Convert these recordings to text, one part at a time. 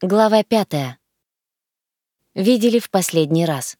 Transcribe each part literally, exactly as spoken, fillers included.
Глава пятая. Видели в последний раз.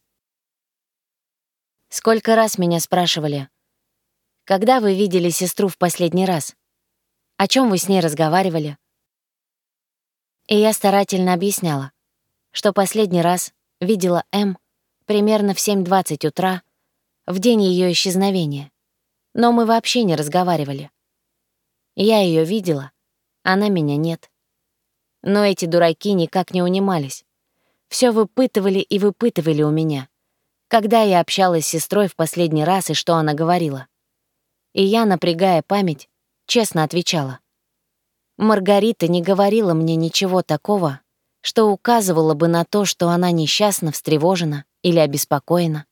Сколько раз меня спрашивали, когда вы видели сестру в последний раз? О чем вы с ней разговаривали? И я старательно объясняла, что последний раз видела М примерно в семь двадцать утра, в день ее исчезновения. Но мы вообще не разговаривали. Я ее видела, она меня нет. Но эти дураки никак не унимались. Все выпытывали и выпытывали у меня, когда я общалась с сестрой в последний раз и что она говорила. И я, напрягая память, честно отвечала. Маргарита не говорила мне ничего такого, что указывало бы на то, что она несчастна, встревожена или обеспокоена.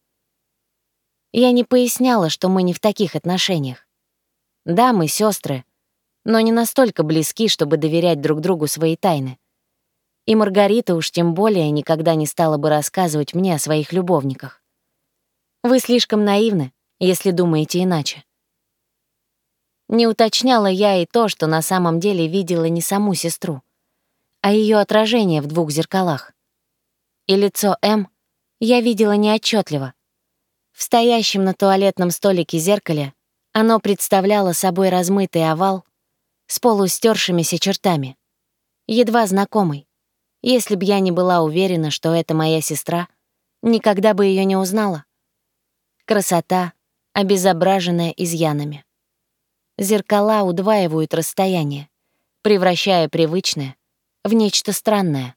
Я не поясняла, что мы не в таких отношениях. Да, мы сестры, но не настолько близки, чтобы доверять друг другу свои тайны. И Маргарита уж тем более никогда не стала бы рассказывать мне о своих любовниках. Вы слишком наивны, если думаете иначе. Не уточняла я и то, что на самом деле видела не саму сестру, а ее отражение в двух зеркалах. И лицо М я видела неотчетливо. В стоящем на туалетном столике зеркале оно представляло собой размытый овал с полустёршимися чертами, едва знакомый. Если б я не была уверена, что это моя сестра, никогда бы ее не узнала. Красота, обезображенная изъянами. Зеркала удваивают расстояние, превращая привычное в нечто странное.